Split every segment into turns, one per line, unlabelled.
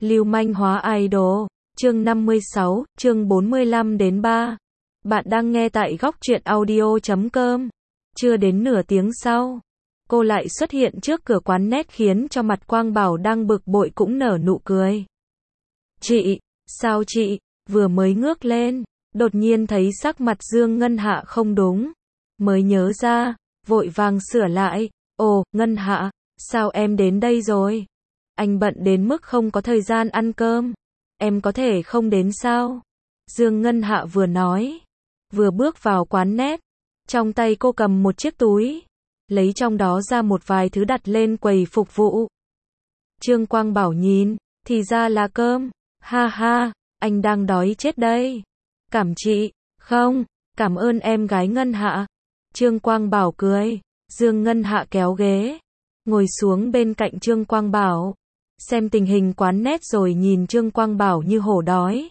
Lưu manh hóa idol. Chương 56, chương 45 đến 3. Bạn đang nghe tại góc truyện audio.com. Chưa đến nửa tiếng sau, cô lại xuất hiện trước cửa quán net khiến cho mặt Quang Bảo đang bực bội cũng nở nụ cười. Chị, sao chị, vừa mới ngước lên, đột nhiên thấy sắc mặt Dương Ngân Hạ không đúng. Mới nhớ ra, vội vàng sửa lại. Ồ, Ngân Hạ, sao em đến đây rồi? Anh bận đến mức không có thời gian ăn cơm. Em có thể không đến sao? Dương Ngân Hạ vừa nói, vừa bước vào quán net. Trong tay cô cầm một chiếc túi, lấy trong đó ra một vài thứ đặt lên quầy phục vụ. Trương Quang Bảo nhìn, thì ra là cơm. Ha ha, anh đang đói chết đây. Cảm chị, không, cảm ơn em gái Ngân Hạ. Trương Quang Bảo cười. Dương Ngân Hạ kéo ghế, ngồi xuống bên cạnh Trương Quang Bảo, xem tình hình quán net rồi nhìn Trương Quang Bảo như hổ đói.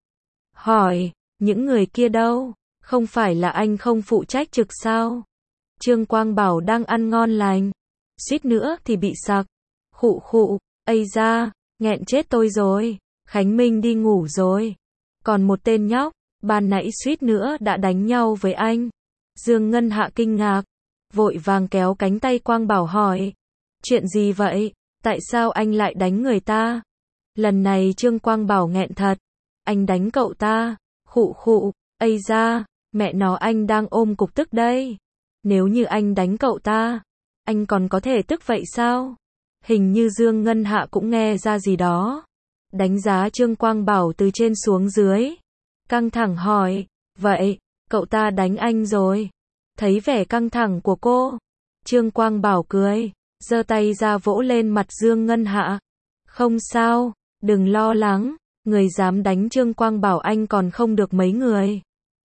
Hỏi, những người kia đâu? Không phải là anh không phụ trách trực sao? Trương Quang Bảo đang ăn ngon lành, suýt nữa thì bị sặc. Khụ khụ, ây da, nghẹn chết tôi rồi. Khánh Minh đi ngủ rồi. Còn một tên nhóc, ban nãy suýt nữa đã đánh nhau với anh. Dương Ngân Hạ kinh ngạc, vội vàng kéo cánh tay Quang Bảo hỏi. Chuyện gì vậy? Tại sao anh lại đánh người ta? Lần này Trương Quang Bảo nghẹn thật. Anh đánh cậu ta. Khụ khụ, ây da, mẹ nó anh đang ôm cục tức đây. Nếu như anh đánh cậu ta, anh còn có thể tức vậy sao? Hình như Dương Ngân Hạ cũng nghe ra gì đó. Đánh giá Trương Quang Bảo từ trên xuống dưới. Căng thẳng hỏi, vậy, cậu ta đánh anh rồi? Thấy vẻ căng thẳng của cô, Trương Quang Bảo cười, giơ tay ra vỗ lên mặt Dương Ngân Hạ. Không sao, đừng lo lắng, người dám đánh Trương Quang Bảo anh còn không được mấy người.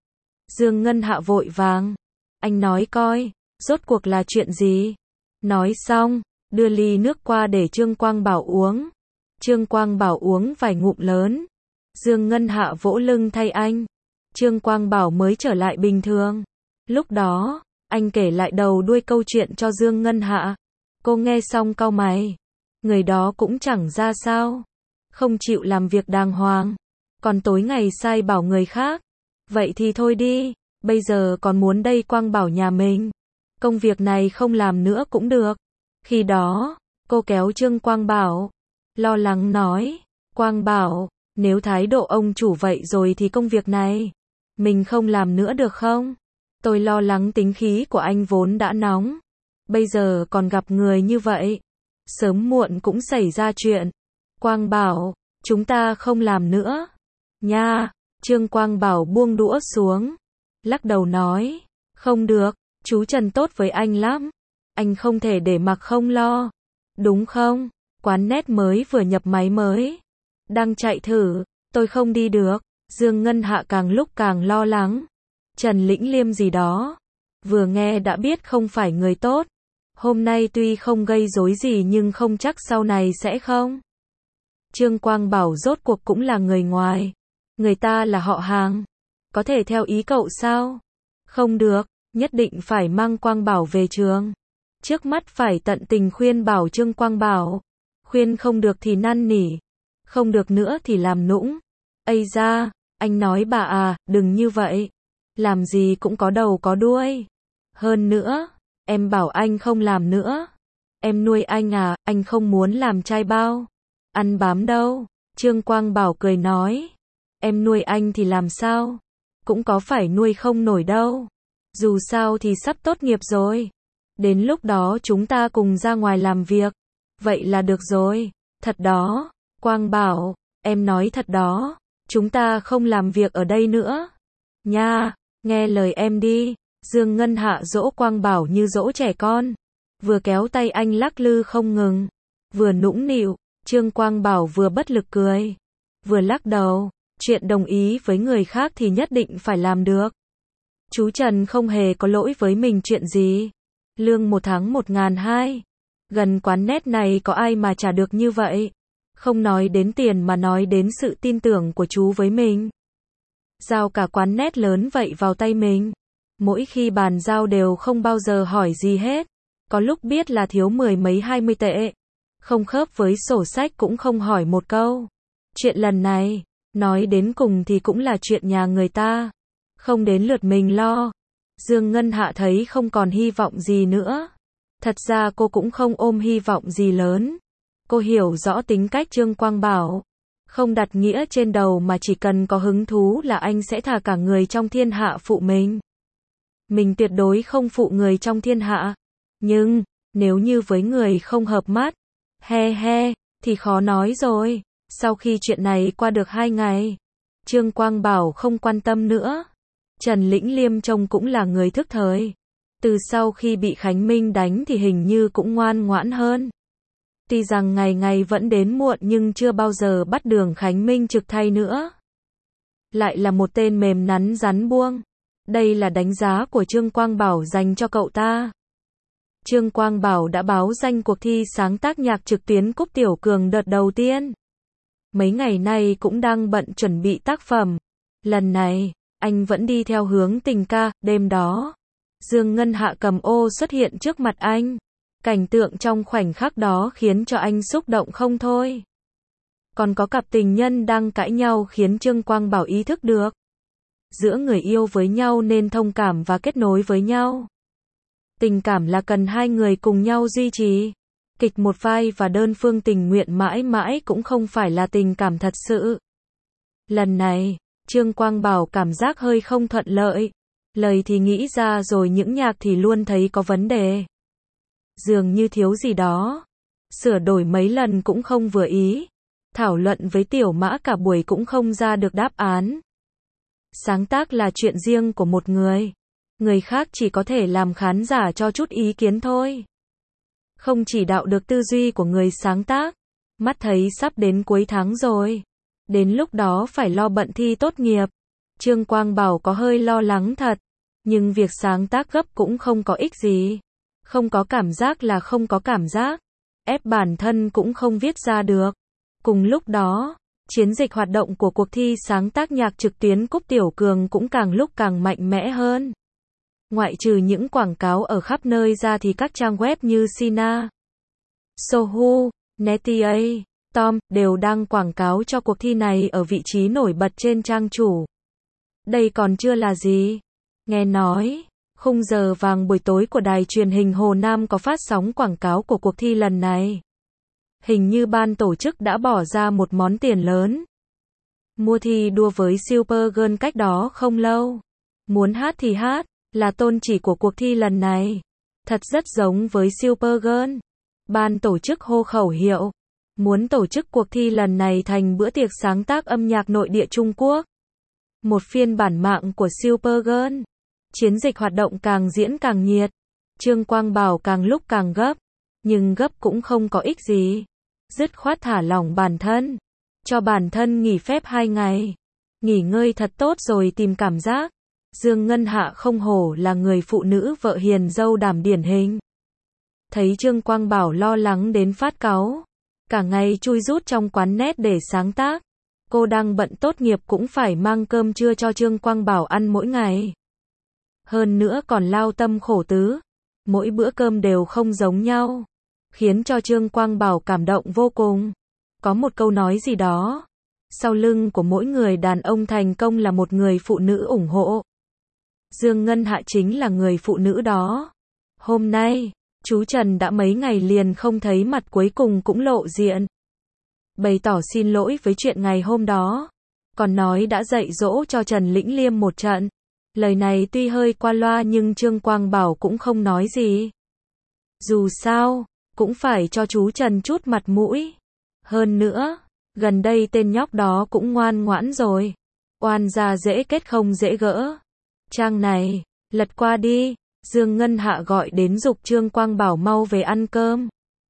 Dương Ngân Hạ vội vàng, anh nói coi, rốt cuộc là chuyện gì? Nói xong, đưa ly nước qua để Trương Quang Bảo uống. Trương Quang Bảo uống vài ngụm lớn. Dương Ngân Hạ vỗ lưng thay anh. Trương Quang Bảo mới trở lại bình thường. Lúc đó, anh kể lại đầu đuôi câu chuyện cho Dương Ngân Hạ. Cô nghe xong cau mày. Người đó cũng chẳng ra sao. Không chịu làm việc đàng hoàng. Còn tối ngày sai bảo người khác. Vậy thì thôi đi. Bây giờ còn muốn đây Quang Bảo nhà mình. Công việc này không làm nữa cũng được. Khi đó, cô kéo Trương Quang Bảo. Lo lắng nói. Quang Bảo, nếu thái độ ông chủ vậy rồi thì công việc này mình không làm nữa được không? Tôi lo lắng tính khí của anh vốn đã nóng. Bây giờ còn gặp người như vậy. Sớm muộn cũng xảy ra chuyện. Quang Bảo, chúng ta không làm nữa. Nha, Trương Quang Bảo buông đũa xuống. Lắc đầu nói. Không được, chú Trần tốt với anh lắm. Anh không thể để mặc không lo. Đúng không? Quán net mới vừa nhập máy mới. Đang chạy thử, tôi không đi được. Dương Ngân Hạ càng lúc càng lo lắng. Trần Lĩnh Liêm gì đó. Vừa nghe đã biết không phải người tốt. Hôm nay tuy không gây rối gì nhưng không chắc sau này sẽ không. Trương Quang Bảo rốt cuộc cũng là người ngoài. Người ta là họ hàng. Có thể theo ý cậu sao? Không được, nhất định phải mang Quang Bảo về trường. Trước mắt phải tận tình khuyên bảo Trương Quang Bảo. Khuyên không được thì năn nỉ. Không được nữa thì làm nũng. Ây da, anh nói bà à, đừng như vậy. Làm gì cũng có đầu có đuôi. Hơn nữa, em bảo anh không làm nữa. Em nuôi anh à, anh không muốn làm trai bao. Ăn bám đâu. Trương Quang Bảo cười nói. Em nuôi anh thì làm sao? Cũng có phải nuôi không nổi đâu. Dù sao thì sắp tốt nghiệp rồi. Đến lúc đó chúng ta cùng ra ngoài làm việc. Vậy là được rồi. Thật đó. Quang Bảo, em nói thật đó. Chúng ta không làm việc ở đây nữa. Nha, nghe lời em đi. Dương Ngân Hạ dỗ Quang Bảo như dỗ trẻ con. Vừa kéo tay anh lắc lư không ngừng. Vừa nũng nịu. Trương Quang Bảo vừa bất lực cười. Vừa lắc đầu. Chuyện đồng ý với người khác thì nhất định phải làm được. Chú Trần không hề có lỗi với mình chuyện gì. Lương một tháng 1.200. Gần quán net này có ai mà trả được như vậy. Không nói đến tiền mà nói đến sự tin tưởng của chú với mình. Giao cả quán net lớn vậy vào tay mình. Mỗi khi bàn giao đều không bao giờ hỏi gì hết. Có lúc biết là thiếu 10 mấy 20 tệ. Không khớp với sổ sách cũng không hỏi một câu. Chuyện lần này, nói đến cùng thì cũng là chuyện nhà người ta. Không đến lượt mình lo. Dương Ngân Hạ thấy không còn hy vọng gì nữa. Thật ra cô cũng không ôm hy vọng gì lớn. Cô hiểu rõ tính cách Trương Quang Bảo. Không đặt nghĩa trên đầu mà chỉ cần có hứng thú là anh sẽ thả cả người trong thiên hạ phụ mình. Mình tuyệt đối không phụ người trong thiên hạ. Nhưng, nếu như với người không hợp mắt, thì khó nói rồi. Sau khi chuyện này qua được 2 ngày, Trương Quang Bảo không quan tâm nữa. Trần Lĩnh Liêm trông cũng là người thức thời. Từ sau khi bị Khánh Minh đánh thì hình như cũng ngoan ngoãn hơn. Tuy rằng ngày ngày vẫn đến muộn nhưng chưa bao giờ bắt Đường Khánh Minh trực thay nữa. Lại là một tên mềm nắn rắn buông. Đây là đánh giá của Trương Quang Bảo dành cho cậu ta. Trương Quang Bảo đã báo danh cuộc thi sáng tác nhạc trực tuyến Cúp Tiểu Cường đợt đầu tiên. Mấy ngày nay cũng đang bận chuẩn bị tác phẩm. Lần này, anh vẫn đi theo hướng tình ca. Đêm đó, Dương Ngân Hạ cầm ô xuất hiện trước mặt anh. Cảnh tượng trong khoảnh khắc đó khiến cho anh xúc động không thôi. Còn có cặp tình nhân đang cãi nhau khiến Trương Quang Bảo ý thức được. Giữa người yêu với nhau nên thông cảm và kết nối với nhau. Tình cảm là cần hai người cùng nhau duy trì. Kịch một vai và đơn phương tình nguyện mãi mãi cũng không phải là tình cảm thật sự. Lần này, Trương Quang Bảo cảm giác hơi không thuận lợi. Lời thì nghĩ ra rồi những nhạc thì luôn thấy có vấn đề. Dường như thiếu gì đó. Sửa đổi mấy lần cũng không vừa ý. Thảo luận với Tiểu Mã cả buổi cũng không ra được đáp án. Sáng tác là chuyện riêng của một người. Người khác chỉ có thể làm khán giả cho chút ý kiến thôi. Không chỉ đạo được tư duy của người sáng tác. Mắt thấy sắp đến cuối tháng rồi. Đến lúc đó phải lo bận thi tốt nghiệp. Trương Quang Bảo có hơi lo lắng thật. Nhưng việc sáng tác gấp cũng không có ích gì. Không có cảm giác là không có cảm giác. Ép bản thân cũng không viết ra được. Cùng lúc đó, chiến dịch hoạt động của cuộc thi sáng tác nhạc trực tuyến Cúp Tiểu Cường cũng càng lúc càng mạnh mẽ hơn. Ngoại trừ những quảng cáo ở khắp nơi ra thì các trang web như Sina, Sohu, Netia, Tom đều đăng quảng cáo cho cuộc thi này ở vị trí nổi bật trên trang chủ. Đây còn chưa là gì. Nghe nói, khung giờ vàng buổi tối của đài truyền hình Hồ Nam có phát sóng quảng cáo của cuộc thi lần này. Hình như ban tổ chức đã bỏ ra một món tiền lớn. Mua thi đua với Supergirl cách đó không lâu. Muốn hát thì hát, là tôn chỉ của cuộc thi lần này. Thật rất giống với Supergirl. Ban tổ chức hô khẩu hiệu. Muốn tổ chức cuộc thi lần này thành bữa tiệc sáng tác âm nhạc nội địa Trung Quốc. Một phiên bản mạng của Supergirl. Chiến dịch hoạt động càng diễn càng nhiệt. Trương Quang Bảo càng lúc càng gấp. Nhưng gấp cũng không có ích gì. Dứt khoát thả lỏng bản thân. Cho bản thân nghỉ phép 2 ngày. Nghỉ ngơi thật tốt rồi tìm cảm giác. Dương Ngân Hạ không hổ là người phụ nữ vợ hiền dâu đảm điển hình. Thấy Trương Quang Bảo lo lắng đến phát cáu. Cả ngày chui rút trong quán net để sáng tác. Cô đang bận tốt nghiệp cũng phải mang cơm trưa cho Trương Quang Bảo ăn mỗi ngày. Hơn nữa còn lao tâm khổ tứ. Mỗi bữa cơm đều không giống nhau. Khiến cho Trương Quang Bảo cảm động vô cùng. Có một câu nói gì đó. Sau lưng của mỗi người đàn ông thành công là một người phụ nữ ủng hộ. Dương Ngân Hạ chính là người phụ nữ đó. Hôm nay, chú Trần đã mấy ngày liền không thấy mặt cuối cùng cũng lộ diện. Bày tỏ xin lỗi với chuyện ngày hôm đó. Còn nói đã dạy dỗ cho Trần Lĩnh Liêm một trận. Lời này tuy hơi qua loa nhưng Trương Quang Bảo cũng không nói gì. Dù sao, cũng phải cho chú Trần chút mặt mũi. Hơn nữa, gần đây tên nhóc đó cũng ngoan ngoãn rồi. Oan gia dễ kết không dễ gỡ. Trang này, lật qua đi. Dương Ngân Hạ gọi đến giục Trương Quang Bảo mau về ăn cơm.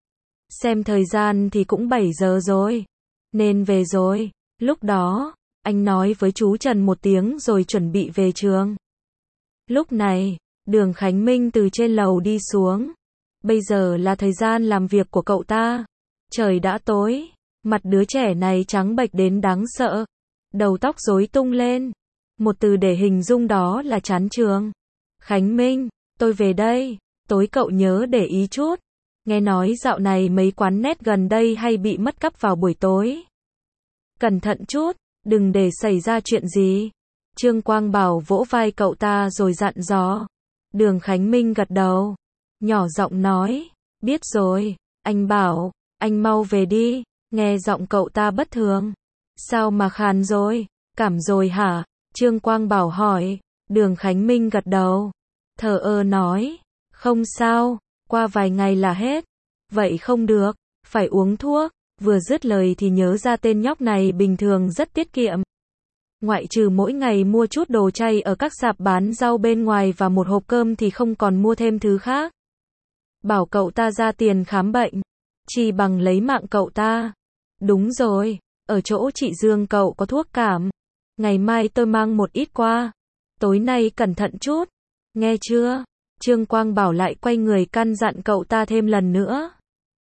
Xem thời gian thì cũng 7 giờ rồi. Nên về rồi. Lúc đó, anh nói với chú Trần một tiếng rồi chuẩn bị về trường. Lúc này, Đường Khánh Minh từ trên lầu đi xuống. Bây giờ là thời gian làm việc của cậu ta. Trời đã tối. Mặt đứa trẻ này trắng bệch đến đáng sợ. Đầu tóc rối tung lên. Một từ để hình dung đó là chán trường. Khánh Minh, tôi về đây. Tối cậu nhớ để ý chút. Nghe nói dạo này mấy quán net gần đây hay bị mất cắp vào buổi tối. Cẩn thận chút, đừng để xảy ra chuyện gì. Trương Quang Bảo vỗ vai cậu ta rồi dặn dò. Đường Khánh Minh gật đầu, nhỏ giọng nói, biết rồi, anh Bảo, anh mau về đi. Nghe giọng cậu ta bất thường. Sao mà khàn rồi, cảm rồi hả? Trương Quang Bảo hỏi. Đường Khánh Minh gật đầu, thờ ơ nói, không sao, qua vài ngày là hết. Vậy không được, phải uống thuốc. Vừa dứt lời thì nhớ ra tên nhóc này bình thường rất tiết kiệm. Ngoại trừ mỗi ngày mua chút đồ chay ở các sạp bán rau bên ngoài và một hộp cơm thì không còn mua thêm thứ khác. Bảo cậu ta ra tiền khám bệnh, chỉ bằng lấy mạng cậu ta. Đúng rồi, ở chỗ chị Dương cậu có thuốc cảm. Ngày mai tôi mang một ít qua. Tối nay cẩn thận chút, nghe chưa? Trương Quang Bảo lại quay người căn dặn cậu ta thêm lần nữa.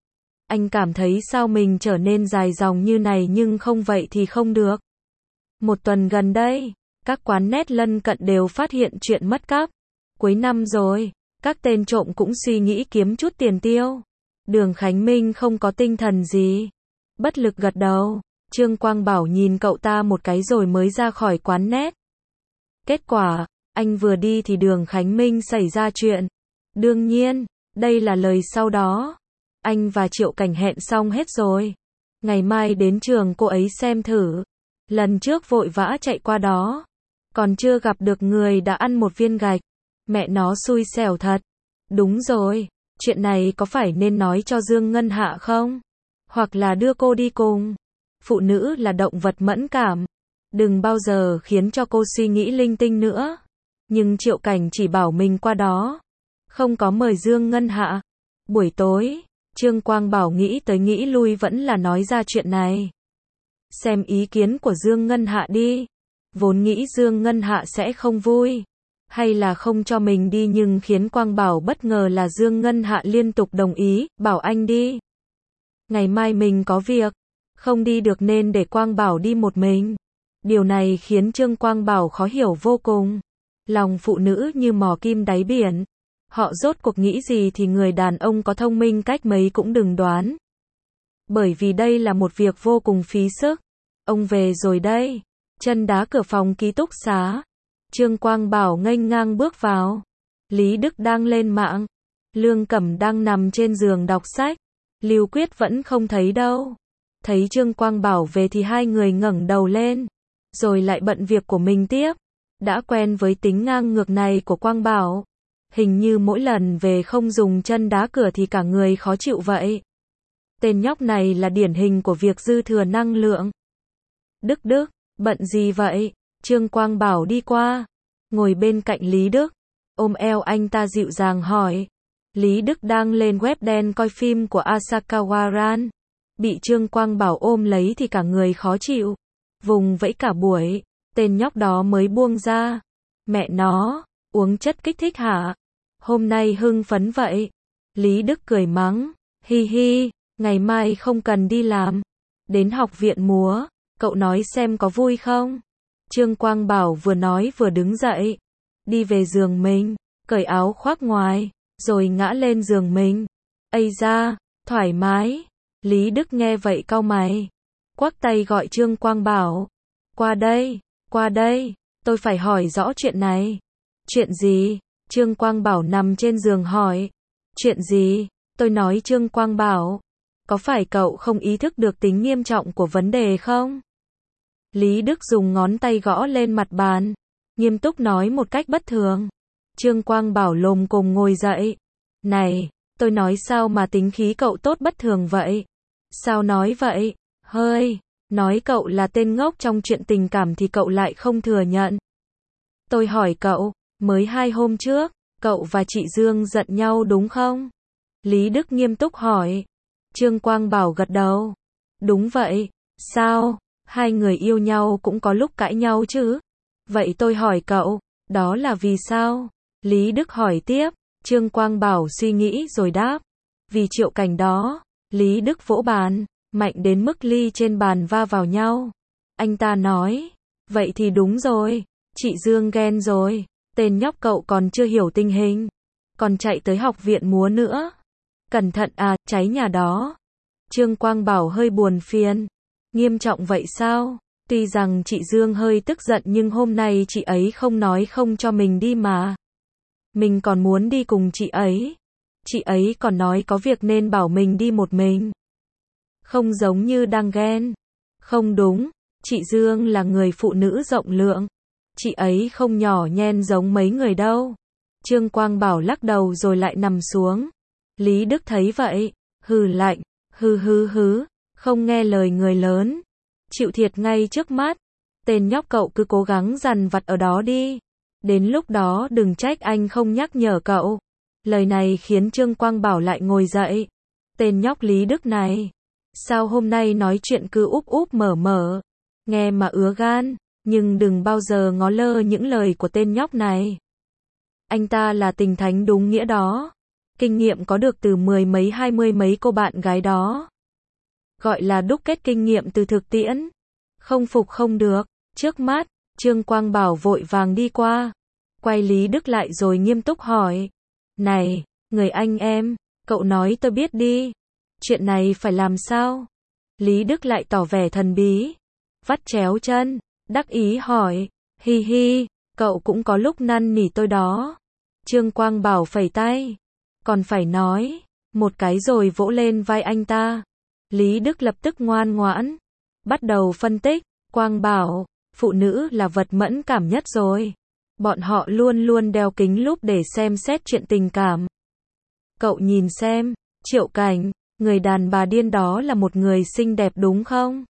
Anh cảm thấy sao mình trở nên dài dòng như này nhưng không vậy thì không được. Một tuần gần đây, các quán net lân cận đều phát hiện chuyện mất cắp. Cuối năm rồi, các tên trộm cũng suy nghĩ kiếm chút tiền tiêu. Đường Khánh Minh không có tinh thần gì, bất lực gật đầu. Trương Quang Bảo nhìn cậu ta một cái rồi mới ra khỏi quán net. Kết quả, anh vừa đi thì Đường Khánh Minh xảy ra chuyện. Đương nhiên, đây là lời sau đó. Anh và Triệu Cảnh hẹn xong hết rồi. Ngày mai đến trường cô ấy xem thử. Lần trước vội vã chạy qua đó, còn chưa gặp được người đã ăn một viên gạch. Mẹ nó xui xẻo thật. Đúng rồi, chuyện này có phải nên nói cho Dương Ngân Hạ không? Hoặc là đưa cô đi cùng? Phụ nữ là động vật mẫn cảm. Đừng bao giờ khiến cho cô suy nghĩ linh tinh nữa. Nhưng Triệu Cảnh chỉ bảo mình qua đó, không có mời Dương Ngân Hạ. Buổi tối, Trương Quang Bảo nghĩ tới nghĩ lui vẫn là nói ra chuyện này. Xem ý kiến của Dương Ngân Hạ đi. Vốn nghĩ Dương Ngân Hạ sẽ không vui, hay là không cho mình đi, nhưng khiến Quang Bảo bất ngờ là Dương Ngân Hạ liên tục đồng ý, bảo anh đi. Ngày mai mình có việc, không đi được nên để Quang Bảo đi một mình. Điều này khiến Trương Quang Bảo khó hiểu vô cùng. Lòng phụ nữ như mò kim đáy biển. Họ rốt cuộc nghĩ gì thì người đàn ông có thông minh cách mấy cũng đừng đoán. Bởi vì đây là một việc vô cùng phí sức. Ông về rồi đây. Chân đá cửa phòng ký túc xá. Trương Quang Bảo nghênh ngang bước vào. Lý Đức đang lên mạng. Lương Cẩm đang nằm trên giường đọc sách. Lưu Quyết vẫn không thấy đâu. Thấy Trương Quang Bảo về thì hai người ngẩng đầu lên, rồi lại bận việc của mình tiếp. Đã quen với tính ngang ngược này của Quang Bảo. Hình như mỗi lần về không dùng chân đá cửa thì cả người khó chịu vậy. Tên nhóc này là điển hình của việc dư thừa năng lượng. Đức, bận gì vậy? Trương Quang Bảo đi qua, ngồi bên cạnh Lý Đức, ôm eo anh ta dịu dàng hỏi. Lý Đức đang lên web đen coi phim của Asakawa Ran. Bị Trương Quang Bảo ôm lấy thì cả người khó chịu. Vùng vẫy cả buổi, tên nhóc đó mới buông ra. Mẹ nó, uống chất kích thích hả? Hôm nay hưng phấn vậy. Lý Đức cười mắng. Hi hi, ngày mai không cần đi làm. Đến học viện múa, cậu nói xem có vui không? Trương Quang Bảo vừa nói vừa đứng dậy. Đi về giường mình, cởi áo khoác ngoài, rồi ngã lên giường mình. Ây da, thoải mái. Lý Đức nghe vậy cau mày, quắc tay gọi Trương Quang Bảo. Qua đây, tôi phải hỏi rõ chuyện này. Chuyện gì? Trương Quang Bảo nằm trên giường hỏi. Chuyện gì? Tôi nói Trương Quang Bảo, có phải cậu không ý thức được tính nghiêm trọng của vấn đề không? Lý Đức dùng ngón tay gõ lên mặt bàn, nghiêm túc nói một cách bất thường. Trương Quang Bảo lồm cồm ngồi dậy. Này, tôi nói sao mà tính khí cậu tốt bất thường vậy? Sao nói vậy? Hơi, nói cậu là tên ngốc trong chuyện tình cảm thì cậu lại không thừa nhận. Tôi hỏi cậu, mới 2 hôm trước, cậu và chị Dương giận nhau đúng không? Lý Đức nghiêm túc hỏi. Trương Quang Bảo gật đầu. Đúng vậy. Sao? Hai người yêu nhau cũng có lúc cãi nhau chứ? Vậy tôi hỏi cậu, đó là vì sao? Lý Đức hỏi tiếp. Trương Quang Bảo suy nghĩ rồi đáp. Vì Triệu Cảnh đó. Lý Đức vỗ bàn, mạnh đến mức ly trên bàn va vào nhau. Anh ta nói. Vậy thì đúng rồi. Chị Dương ghen rồi. Tên nhóc cậu còn chưa hiểu tình hình, còn chạy tới học viện múa nữa. Cẩn thận à, cháy nhà đó. Trương Quang Bảo hơi buồn phiền. Nghiêm trọng vậy sao? Tuy rằng chị Dương hơi tức giận nhưng hôm nay chị ấy không nói không cho mình đi mà. Mình còn muốn đi cùng chị ấy. Chị ấy còn nói có việc nên bảo mình đi một mình. Không giống như đang ghen. Không đúng, chị Dương là người phụ nữ rộng lượng. Chị ấy không nhỏ nhen giống mấy người đâu. Trương Quang Bảo lắc đầu rồi lại nằm xuống. Lý Đức thấy vậy, hừ lạnh, hứ, không nghe lời người lớn. Chịu thiệt ngay trước mắt. Tên nhóc cậu cứ cố gắng dằn vặt ở đó đi. Đến lúc đó đừng trách anh không nhắc nhở cậu. Lời này khiến Trương Quang Bảo lại ngồi dậy. Tên nhóc Lý Đức này. Sao hôm nay nói chuyện cứ úp úp mở. Nghe mà ứa gan. Nhưng đừng bao giờ ngó lơ những lời của tên nhóc này. Anh ta là tình thánh đúng nghĩa đó. Kinh nghiệm có được từ 10 mấy 20 mấy cô bạn gái đó. Gọi là đúc kết kinh nghiệm từ thực tiễn. Không phục không được. Trước mắt, Trương Quang Bảo vội vàng đi qua. Quay Lý Đức lại rồi nghiêm túc hỏi. Này, người anh em, cậu nói tôi biết đi. Chuyện này phải làm sao? Lý Đức lại tỏ vẻ thần bí. Vắt chéo chân, đắc ý hỏi. Hi hi, cậu cũng có lúc năn nỉ tôi đó. Trương Quang Bảo phẩy tay. Còn phải nói. Một cái rồi vỗ lên vai anh ta. Lý Đức lập tức ngoan ngoãn. Bắt đầu phân tích. Quang Bảo, phụ nữ là vật mẫn cảm nhất rồi. Bọn họ luôn luôn đeo kính lúp để xem xét chuyện tình cảm. Cậu nhìn xem, Triệu Cảnh, người đàn bà điên đó là một người xinh đẹp đúng không?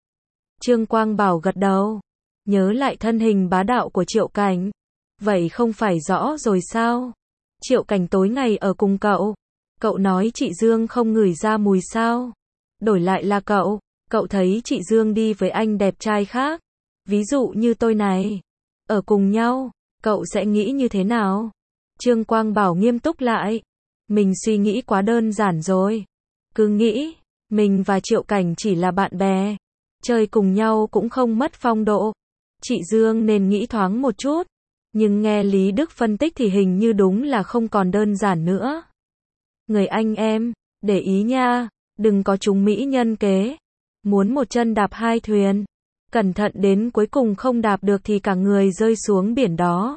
Trương Quang Bảo gật đầu. Nhớ lại thân hình bá đạo của Triệu Cảnh. Vậy không phải rõ rồi sao? Triệu Cảnh tối ngày ở cùng cậu. Cậu nói chị Dương không ngửi ra mùi sao? Đổi lại là cậu thấy chị Dương đi với anh đẹp trai khác. Ví dụ như tôi này. Ở cùng nhau, cậu sẽ nghĩ như thế nào? Trương Quang Bảo nghiêm túc lại. Mình suy nghĩ quá đơn giản rồi. Cứ nghĩ, mình và Triệu Cảnh chỉ là bạn bè. Chơi cùng nhau cũng không mất phong độ. Chị Dương nên nghĩ thoáng một chút. Nhưng nghe Lý Đức phân tích thì hình như đúng là không còn đơn giản nữa. Người anh em, để ý nha, đừng có trúng mỹ nhân kế. Muốn một chân đạp hai thuyền. Cẩn thận đến cuối cùng không đạp được thì cả người rơi xuống biển đó.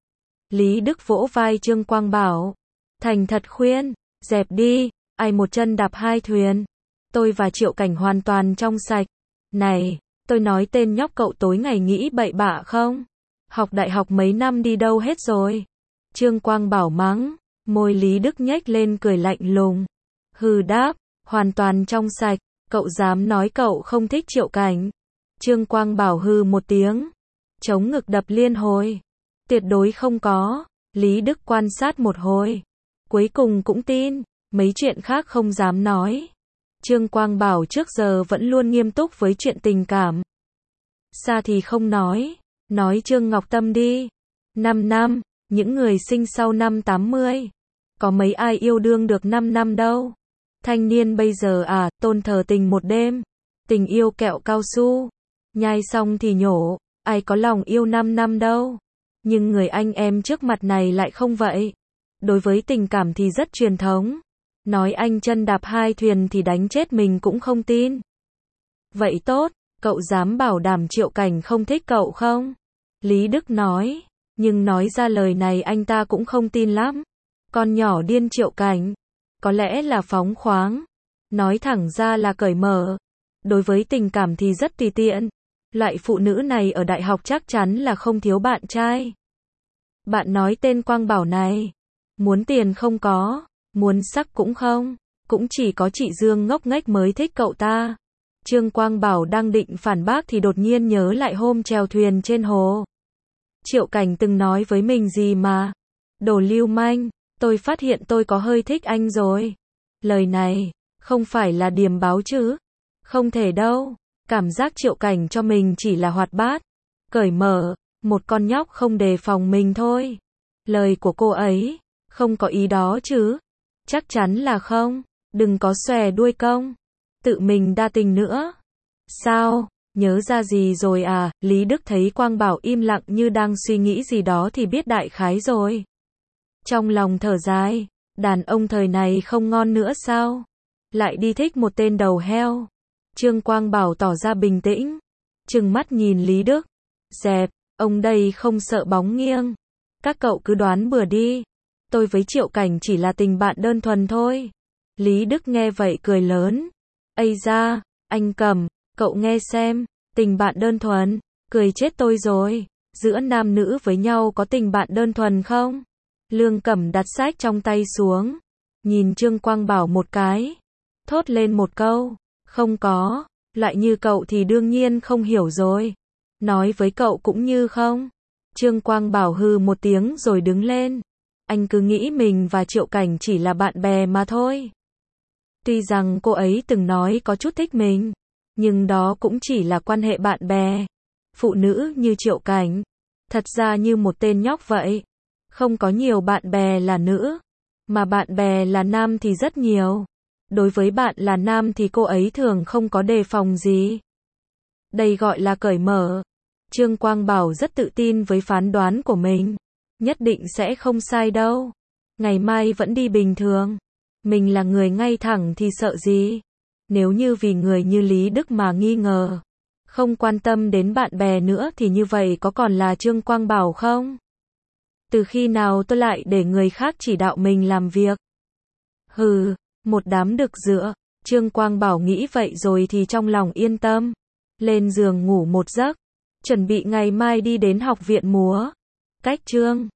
Lý Đức vỗ vai Trương Quang Bảo. Thành thật khuyên, dẹp đi, ai một chân đạp hai thuyền. Tôi và Triệu Cảnh hoàn toàn trong sạch. Này, tôi nói tên nhóc cậu tối ngày nghĩ bậy bạ không? Học đại học mấy năm đi đâu hết rồi? Trương Quang Bảo mắng. Môi Lý Đức nhếch lên cười lạnh lùng. Hừ đáp, hoàn toàn trong sạch. Cậu dám nói cậu không thích Triệu Cảnh? Trương Quang Bảo hừ một tiếng. Chống ngực đập liên hồi. Tuyệt đối không có. Lý Đức quan sát một hồi. Cuối cùng cũng tin. Mấy chuyện khác không dám nói. Trương Quang Bảo trước giờ vẫn luôn nghiêm túc với chuyện tình cảm. Xa thì không nói. Nói Trương Ngọc Tâm đi. 5 năm. Những người sinh sau năm 80. Có mấy ai yêu đương được 5 năm đâu. Thanh niên bây giờ à, tôn thờ tình một đêm. Tình yêu kẹo cao su. Nhai xong thì nhổ. Ai có lòng yêu 5 năm đâu. Nhưng người anh em trước mặt này lại không vậy. Đối với tình cảm thì rất truyền thống. Nói anh chân đạp hai thuyền thì đánh chết mình cũng không tin. Vậy tốt, cậu dám bảo đảm Triệu Cảnh không thích cậu không? Lý Đức nói. Nhưng nói ra lời này anh ta cũng không tin lắm. Con nhỏ điên Triệu Cảnh. Có lẽ là phóng khoáng. Nói thẳng ra là cởi mở. Đối với tình cảm thì rất tùy tiện. Loại phụ nữ này ở đại học chắc chắn là không thiếu bạn trai. Bạn nói tên Quang Bảo này. Muốn tiền không có. Muốn sắc cũng không. Cũng chỉ có chị Dương ngốc nghếch mới thích cậu ta. Trương Quang Bảo đang định phản bác thì đột nhiên nhớ lại hôm chèo thuyền trên hồ. Triệu Cảnh từng nói với mình gì mà. Đồ lưu manh, tôi phát hiện tôi có hơi thích anh rồi. Lời này, không phải là điềm báo chứ. Không thể đâu. Cảm giác Triệu Cảnh cho mình chỉ là hoạt bát, cởi mở, một con nhóc không đề phòng mình thôi. Lời của cô ấy, không có ý đó chứ. Chắc chắn là không. Đừng có xòe đuôi công. Tự mình đa tình nữa. Sao? Nhớ ra gì rồi à? Lý Đức thấy Quang Bảo im lặng như đang suy nghĩ gì đó thì biết đại khái rồi. Trong lòng thở dài. Đàn ông thời này không ngon nữa sao? Lại đi thích một tên đầu heo. Trương Quang Bảo tỏ ra bình tĩnh, trừng mắt nhìn Lý Đức. Dẹp, ông đây không sợ bóng nghiêng. Các cậu cứ đoán bừa đi. Tôi với Triệu Cảnh chỉ là tình bạn đơn thuần thôi. Lý Đức nghe vậy cười lớn. Ây da, anh Cẩm, cậu nghe xem, tình bạn đơn thuần, cười chết tôi rồi. Giữa nam nữ với nhau có tình bạn đơn thuần không? Lương Cẩm đặt sách trong tay xuống, nhìn Trương Quang Bảo một cái, thốt lên một câu, không có, loại như cậu thì đương nhiên không hiểu rồi. Nói với cậu cũng như không. Trương Quang Bảo hừ một tiếng rồi đứng lên. Anh cứ nghĩ mình và Triệu Cảnh chỉ là bạn bè mà thôi. Tuy rằng cô ấy từng nói có chút thích mình, nhưng đó cũng chỉ là quan hệ bạn bè. Phụ nữ như Triệu Cảnh, thật ra như một tên nhóc vậy. Không có nhiều bạn bè là nữ, mà bạn bè là nam thì rất nhiều. Đối với bạn là nam thì cô ấy thường không có đề phòng gì. Đây gọi là cởi mở. Trương Quang Bảo rất tự tin với phán đoán của mình. Nhất định sẽ không sai đâu. Ngày mai vẫn đi bình thường. Mình là người ngay thẳng thì sợ gì? Nếu như vì người như Lý Đức mà nghi ngờ, không quan tâm đến bạn bè nữa thì như vậy có còn là Trương Quang Bảo không? Từ khi nào tôi lại để người khác chỉ đạo mình làm việc? Hừ, một đám đực dựa. Trương Quang Bảo nghĩ vậy rồi thì trong lòng yên tâm. Lên giường ngủ một giấc, chuẩn bị ngày mai đi đến học viện múa. Cách Trương